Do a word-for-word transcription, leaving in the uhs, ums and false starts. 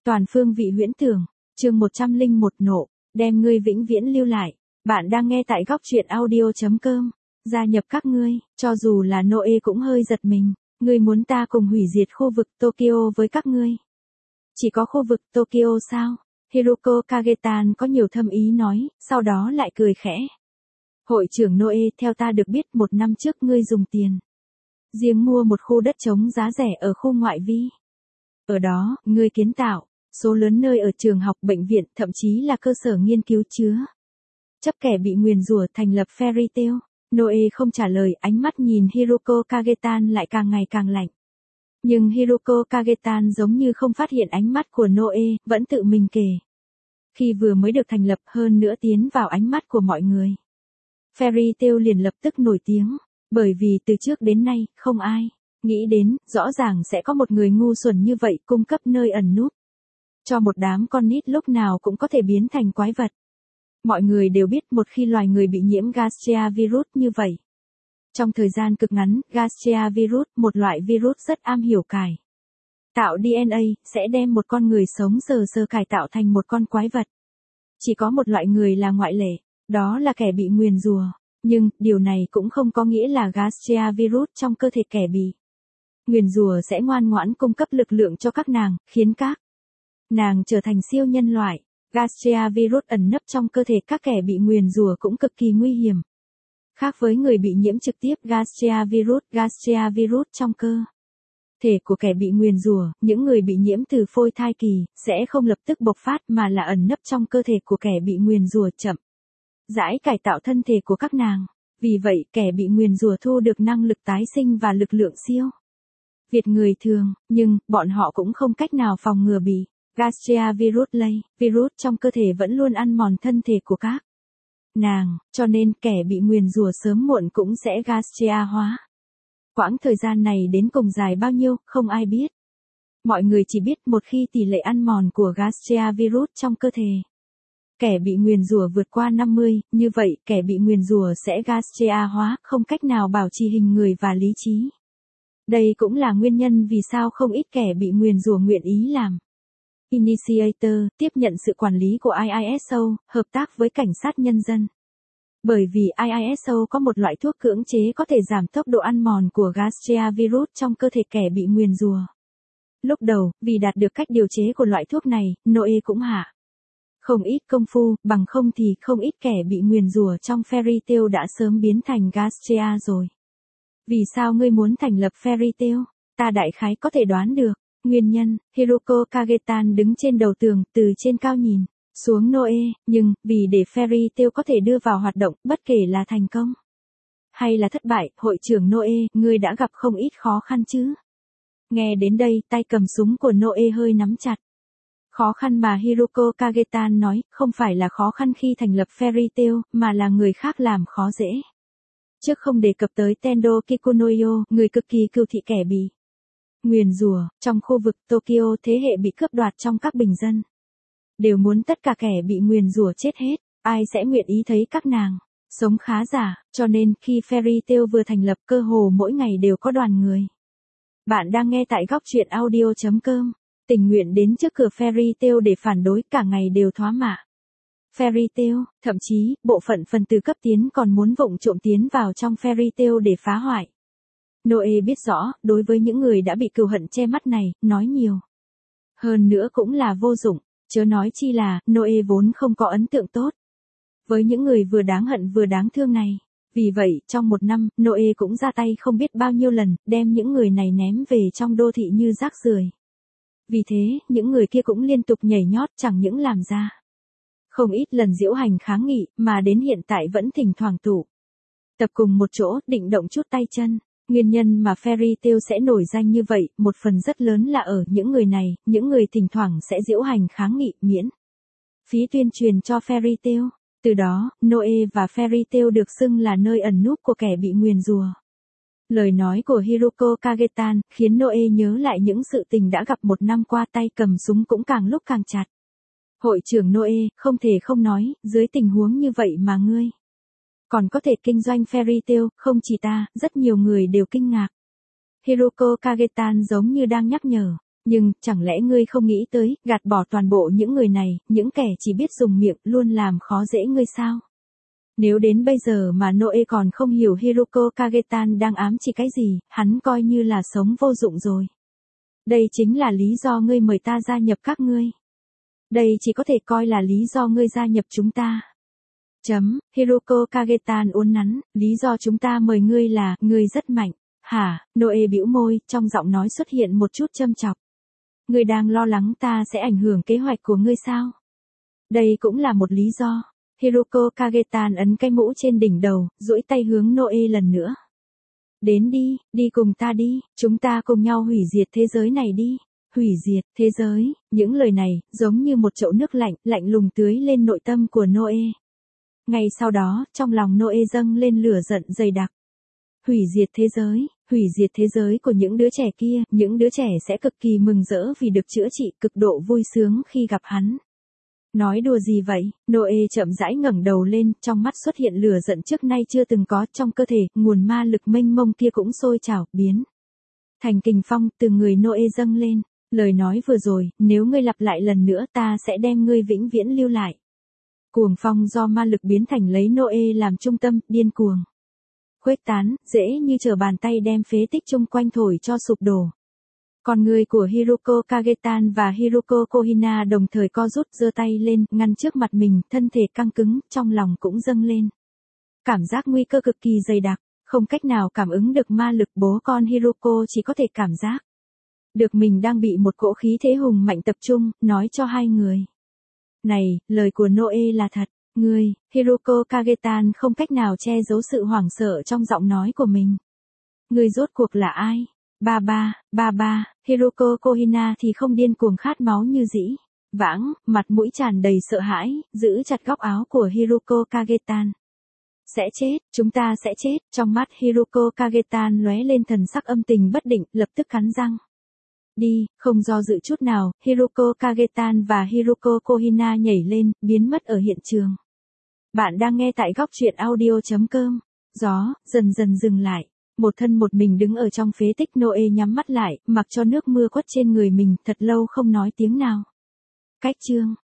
Toàn phương vị huyễn tưởng, chương một trăm lẻ một nộ, đem ngươi vĩnh viễn lưu lại. Bạn đang nghe tại góc truyện audio chấm com. Gia nhập các ngươi, cho dù là Noe cũng hơi giật mình. Ngươi muốn ta cùng hủy diệt khu vực Tokyo với các ngươi. Chỉ có khu vực Tokyo sao? Hiruko Kagetan có nhiều thâm ý nói, sau đó lại cười khẽ. Hội trưởng Noe, theo ta được biết một năm trước ngươi dùng tiền riêng mua một khu đất trống giá rẻ ở khu ngoại vi. Ở đó, ngươi kiến tạo số lớn nơi ở trường học, bệnh viện, thậm chí là cơ sở nghiên cứu chứa chấp kẻ bị nguyền rủa thành lập Fairy Tail. Noe không trả lời, ánh mắt nhìn Hiruko Kagetan lại càng ngày càng lạnh. Nhưng Hiruko Kagetan giống như không phát hiện ánh mắt của Noe, vẫn tự mình kể. Khi vừa mới được thành lập, hơn nữa tiến vào ánh mắt của mọi người, Fairy Tail liền lập tức nổi tiếng, bởi vì từ trước đến nay, không ai nghĩ đến, rõ ràng sẽ có một người ngu xuẩn như vậy cung cấp nơi ẩn núp cho một đám con nít lúc nào cũng có thể biến thành quái vật. Mọi người đều biết một khi loài người bị nhiễm Gastria virus như vậy, trong thời gian cực ngắn, Gastria virus, một loại virus rất am hiểu cải tạo đê en a, sẽ đem một con người sống sờ sờ cải tạo thành một con quái vật. Chỉ có một loại người là ngoại lệ, đó là kẻ bị nguyền rủa. Nhưng, điều này cũng không có nghĩa là Gastria virus trong cơ thể kẻ bị nguyền rủa sẽ ngoan ngoãn cung cấp lực lượng cho các nàng, khiến các nàng trở thành siêu nhân loại. Gastria virus ẩn nấp trong cơ thể các kẻ bị nguyền rủa cũng cực kỳ nguy hiểm. Khác với người bị nhiễm trực tiếp Gastria virus, Gastria virus trong cơ thể của kẻ bị nguyền rủa, những người bị nhiễm từ phôi thai kỳ, sẽ không lập tức bộc phát mà là ẩn nấp trong cơ thể của kẻ bị nguyền rủa, chậm rãi cải tạo thân thể của các nàng. Vì vậy, kẻ bị nguyền rủa thu được năng lực tái sinh và lực lượng siêu việt người thường, nhưng bọn họ cũng không cách nào phòng ngừa bị Gastria virus lây. Virus trong cơ thể vẫn luôn ăn mòn thân thể của các nàng, cho nên kẻ bị nguyền rủa sớm muộn cũng sẽ Gastria hóa. Quãng thời gian này đến cùng dài bao nhiêu, không ai biết. Mọi người chỉ biết một khi tỷ lệ ăn mòn của Gastria virus trong cơ thể kẻ bị nguyền rủa vượt qua năm mươi, như vậy kẻ bị nguyền rủa sẽ Gastria hóa, không cách nào bảo trì hình người và lý trí. Đây cũng là nguyên nhân vì sao không ít kẻ bị nguyền rủa nguyện ý làm Initiator, tiếp nhận sự quản lý của i i ét o, hợp tác với cảnh sát nhân dân. Bởi vì i i ét o có một loại thuốc cưỡng chế có thể giảm tốc độ ăn mòn của Gastria virus trong cơ thể kẻ bị nguyền rủa. Lúc đầu, vì đạt được cách điều chế của loại thuốc này, Noe cũng hạ không ít công phu, bằng không thì không ít kẻ bị nguyền rủa trong Fairy Tail đã sớm biến thành Gastria rồi. Vì sao ngươi muốn thành lập Fairy Tail? Ta đại khái có thể đoán được. Nguyên nhân, Hiruko Kagetan đứng trên đầu tường, từ trên cao nhìn xuống Noe, nhưng, vì để Fairy Tail có thể đưa vào hoạt động, bất kể là thành công hay là thất bại, hội trưởng Noe, ngươi đã gặp không ít khó khăn chứ? Nghe đến đây, tay cầm súng của Noe hơi nắm chặt. Khó khăn mà Hiruko Kagetan nói, không phải là khó khăn khi thành lập Fairy Tail, mà là người khác làm khó dễ. Trước không đề cập tới Tendo Kikunoyo, người cực kỳ cừu thị kẻ bị nguyền rủa, trong khu vực Tokyo, thế hệ bị cướp đoạt trong các bình dân đều muốn tất cả kẻ bị nguyền rủa chết hết, ai sẽ nguyện ý thấy các nàng sống khá giả, cho nên khi Fairy Tail vừa thành lập, cơ hồ mỗi ngày đều có đoàn người. Bạn đang nghe tại góc truyện audio chấm com. Tình nguyện đến trước cửa Fairy Tail để phản đối, cả ngày đều thoá mạ Fairy Tail, thậm chí, bộ phận phần tử cấp tiến còn muốn vụng trộm tiến vào trong Fairy Tail để phá hoại. Noe biết rõ, đối với những người đã bị cừu hận che mắt này, nói nhiều hơn nữa cũng là vô dụng, chớ nói chi là, Noe vốn không có ấn tượng tốt với những người vừa đáng hận vừa đáng thương này. Vì vậy, trong một năm, Noe cũng ra tay không biết bao nhiêu lần, đem những người này ném về trong đô thị như rác rưởi. Vì thế, những người kia cũng liên tục nhảy nhót, chẳng những làm ra không ít lần diễu hành kháng nghị, mà đến hiện tại vẫn thỉnh thoảng tụ tập cùng một chỗ, định động chút tay chân. Nguyên nhân mà Fairy Tail sẽ nổi danh như vậy, một phần rất lớn là ở những người này, những người thỉnh thoảng sẽ diễu hành kháng nghị, miễn phí tuyên truyền cho Fairy Tail. Từ đó, Noe và Fairy Tail được xưng là nơi ẩn núp của kẻ bị nguyền rủa. Lời nói của Hiruko Kagetan khiến Noe nhớ lại những sự tình đã gặp một năm qua, tay cầm súng cũng càng lúc càng chặt. Hội trưởng Noe, không thể không nói, dưới tình huống như vậy mà ngươi còn có thể kinh doanh Fairy Tail, không chỉ ta, rất nhiều người đều kinh ngạc. Hiruko Kagetan giống như đang nhắc nhở, Nhưng, chẳng lẽ ngươi không nghĩ tới, gạt bỏ toàn bộ những người này, những kẻ chỉ biết dùng miệng, luôn làm khó dễ ngươi sao? Nếu đến bây giờ mà Noe còn không hiểu Hiruko Kagetan đang ám chỉ cái gì, hắn coi như là sống vô dụng rồi. Đây chính là lý do ngươi mời ta gia nhập các ngươi. Đây chỉ có thể coi là lý do ngươi gia nhập chúng ta. Chấm, Hiruko Kagetan uốn nắn, lý do chúng ta mời ngươi là, ngươi rất mạnh. Hả, Noe bĩu môi, trong giọng nói xuất hiện một chút châm chọc. Ngươi đang lo lắng ta sẽ ảnh hưởng kế hoạch của ngươi sao? Đây cũng là một lý do. Hiruko Kagetan ấn cái mũ trên đỉnh đầu, duỗi tay hướng Noe lần nữa. Đến đi, đi cùng ta đi, chúng ta cùng nhau hủy diệt thế giới này đi. Hủy diệt thế giới, những lời này, giống như một chậu nước lạnh, lạnh lùng tưới lên nội tâm của Noe. Ngay sau đó, trong lòng Noe dâng lên lửa giận dày đặc. Hủy diệt thế giới, hủy diệt thế giới của những đứa trẻ kia, những đứa trẻ sẽ cực kỳ mừng rỡ vì được chữa trị, cực độ vui sướng khi gặp hắn. Nói đùa gì vậy? Noe chậm rãi ngẩng đầu lên, trong mắt xuất hiện lửa giận trước nay chưa từng có, trong cơ thể, nguồn ma lực mênh mông kia cũng sôi trào, biến thành kình phong, từ người Noe dâng lên. Lời nói vừa rồi, nếu ngươi lặp lại lần nữa ta sẽ đem ngươi vĩnh viễn lưu lại. Cuồng phong do ma lực biến thành lấy Noe làm trung tâm, điên cuồng khuếch tán, dễ như trở bàn tay đem phế tích chung quanh thổi cho sụp đổ. Con người của Hiruko Kagetan và Hiruko Kohina đồng thời co rút, giơ tay lên, ngăn trước mặt mình, thân thể căng cứng, trong lòng cũng dâng lên cảm giác nguy cơ cực kỳ dày đặc, không cách nào cảm ứng được ma lực, bố con Hiruko chỉ có thể cảm giác được mình đang bị một cỗ khí thế hùng mạnh tập trung, nói cho hai người. Này, lời của Noe là thật. Ngươi, Hiruko Kagetan không cách nào che giấu sự hoảng sợ trong giọng nói của mình. Ngươi rốt cuộc là ai? Ba ba, ba ba, Hiruko Kohina thì không điên cuồng khát máu như dĩ vãng, mặt mũi tràn đầy sợ hãi, giữ chặt góc áo của Hiruko Kagetan. Sẽ chết, chúng ta sẽ chết, trong mắt Hiruko Kagetan lóe lên thần sắc âm tình bất định, lập tức cắn răng. Đi, không do dự chút nào, Hiruko Kagetan và Hiruko Kohina nhảy lên, biến mất ở hiện trường. Bạn đang nghe tại góc truyện audio chấm com. Gió, dần dần dừng lại. Một thân một mình đứng ở trong phế tích, Noe nhắm mắt lại, mặc cho nước mưa quất trên người mình, thật lâu không nói tiếng nào. Cách chương.